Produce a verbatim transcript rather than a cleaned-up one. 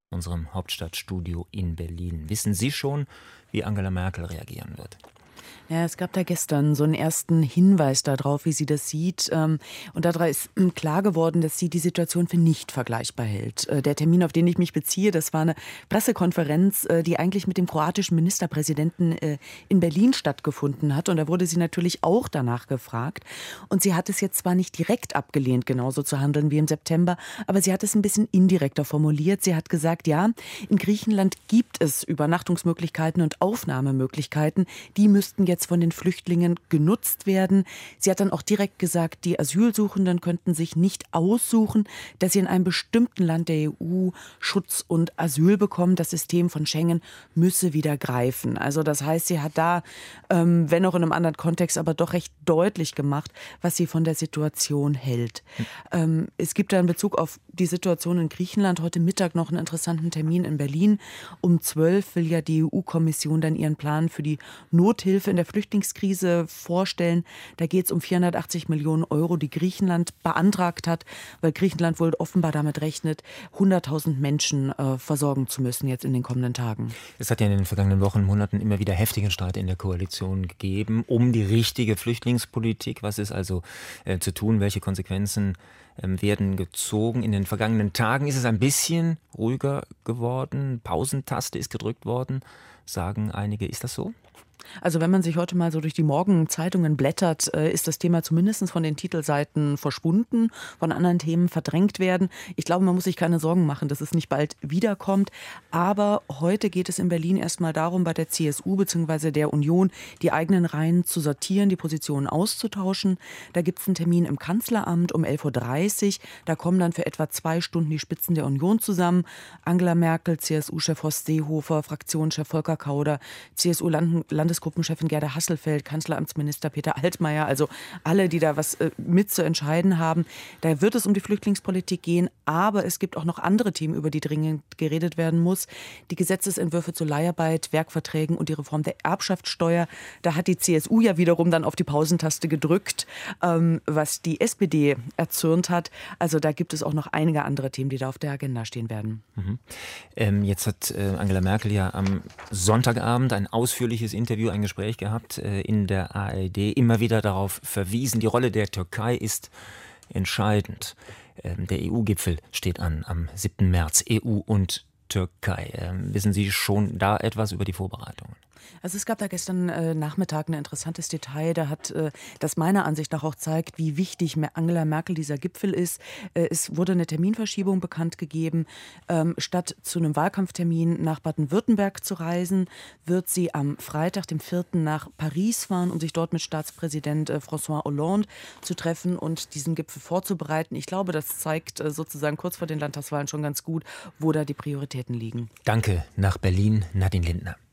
Unserem Hauptstadtstudio in Berlin. Wissen Sie schon, wie Angela Merkel reagieren wird? Ja, es gab da gestern so einen ersten Hinweis darauf, wie sie das sieht. Und daran ist klar geworden, dass sie die Situation für nicht vergleichbar hält. Der Termin, auf den ich mich beziehe, das war eine Pressekonferenz, die eigentlich mit dem kroatischen Ministerpräsidenten in Berlin stattgefunden hat. Und da wurde sie natürlich auch danach gefragt. Und sie hat es jetzt zwar nicht direkt abgelehnt, genauso zu handeln wie im September, aber sie hat es ein bisschen indirekter formuliert. Sie hat gesagt, ja, in Griechenland gibt es Übernachtungsmöglichkeiten und Aufnahmemöglichkeiten. Die müssten jetzt von den Flüchtlingen genutzt werden. Sie hat dann auch direkt gesagt, die Asylsuchenden könnten sich nicht aussuchen, dass sie in einem bestimmten Land der E U Schutz und Asyl bekommen. Das System von Schengen müsse wieder greifen. Also das heißt, sie hat da, ähm, wenn auch in einem anderen Kontext, aber doch recht deutlich gemacht, was sie von der Situation hält. Hm. Ähm, es gibt da in Bezug auf die Situation in Griechenland heute Mittag noch einen interessanten Termin in Berlin. Um zwölf will ja die E U-Kommission dann ihren Plan für die Nothilfe in der Flüchtlingskrise vorstellen. Da geht es um vierhundertachtzig Millionen Euro, die Griechenland beantragt hat, weil Griechenland wohl offenbar damit rechnet, hunderttausend Menschen äh, versorgen zu müssen jetzt in den kommenden Tagen. Es hat ja in den vergangenen Wochen und Monaten immer wieder heftigen Streit in der Koalition gegeben um die richtige Flüchtlingspolitik. Was ist also äh, zu tun? Welche Konsequenzen ähm, werden gezogen? In den vergangenen Tagen ist es ein bisschen ruhiger geworden. Pausentaste ist gedrückt worden, sagen einige. Ist das so? Also wenn man sich heute mal so durch die Morgenzeitungen blättert, ist das Thema zumindest von den Titelseiten verschwunden, von anderen Themen verdrängt werden. Ich glaube, man muss sich keine Sorgen machen, dass es nicht bald wiederkommt. Aber heute geht es in Berlin erstmal darum, bei der C S U bzw. der Union die eigenen Reihen zu sortieren, die Positionen auszutauschen. Da gibt es einen Termin im Kanzleramt um elf Uhr dreißig. Da kommen dann für etwa zwei Stunden die Spitzen der Union zusammen. Angela Merkel, C S U-Chef Horst Seehofer, Fraktionschef Volker Kauder, C S U-Land Landesgruppenchefin Gerda Hasselfeld, Kanzleramtsminister Peter Altmaier, also alle, die da was äh, mit zu entscheiden haben. Da wird es um die Flüchtlingspolitik gehen, aber es gibt auch noch andere Themen, über die dringend geredet werden muss. Die Gesetzesentwürfe zur Leiharbeit, Werkverträgen und die Reform der Erbschaftssteuer. Da hat die C S U ja wiederum dann auf die Pausentaste gedrückt, ähm, was die S P D erzürnt hat. Also da gibt es auch noch einige andere Themen, die da auf der Agenda stehen werden. Mhm. Ähm, jetzt hat äh, Angela Merkel ja am Sonntagabend ein ausführliches Interview, ein Gespräch gehabt äh, in der A R D, immer wieder darauf verwiesen, die Rolle der Türkei ist entscheidend. Ähm, der E U-Gipfel steht an am siebten März, E U und Türkei. Ähm, wissen Sie schon da etwas über die Vorbereitungen? Also es gab da gestern äh, Nachmittag ein interessantes Detail, da hat äh, das meiner Ansicht nach auch zeigt, wie wichtig Angela Merkel dieser Gipfel ist. Äh, es wurde eine Terminverschiebung bekannt gegeben. Ähm, statt zu einem Wahlkampftermin nach Baden-Württemberg zu reisen, wird sie am Freitag, dem vierten nach Paris fahren, um sich dort mit Staatspräsident äh, François Hollande zu treffen und diesen Gipfel vorzubereiten. Ich glaube, das zeigt äh, sozusagen kurz vor den Landtagswahlen schon ganz gut, wo da die Prioritäten liegen. Danke nach Berlin, Nadine Lindner.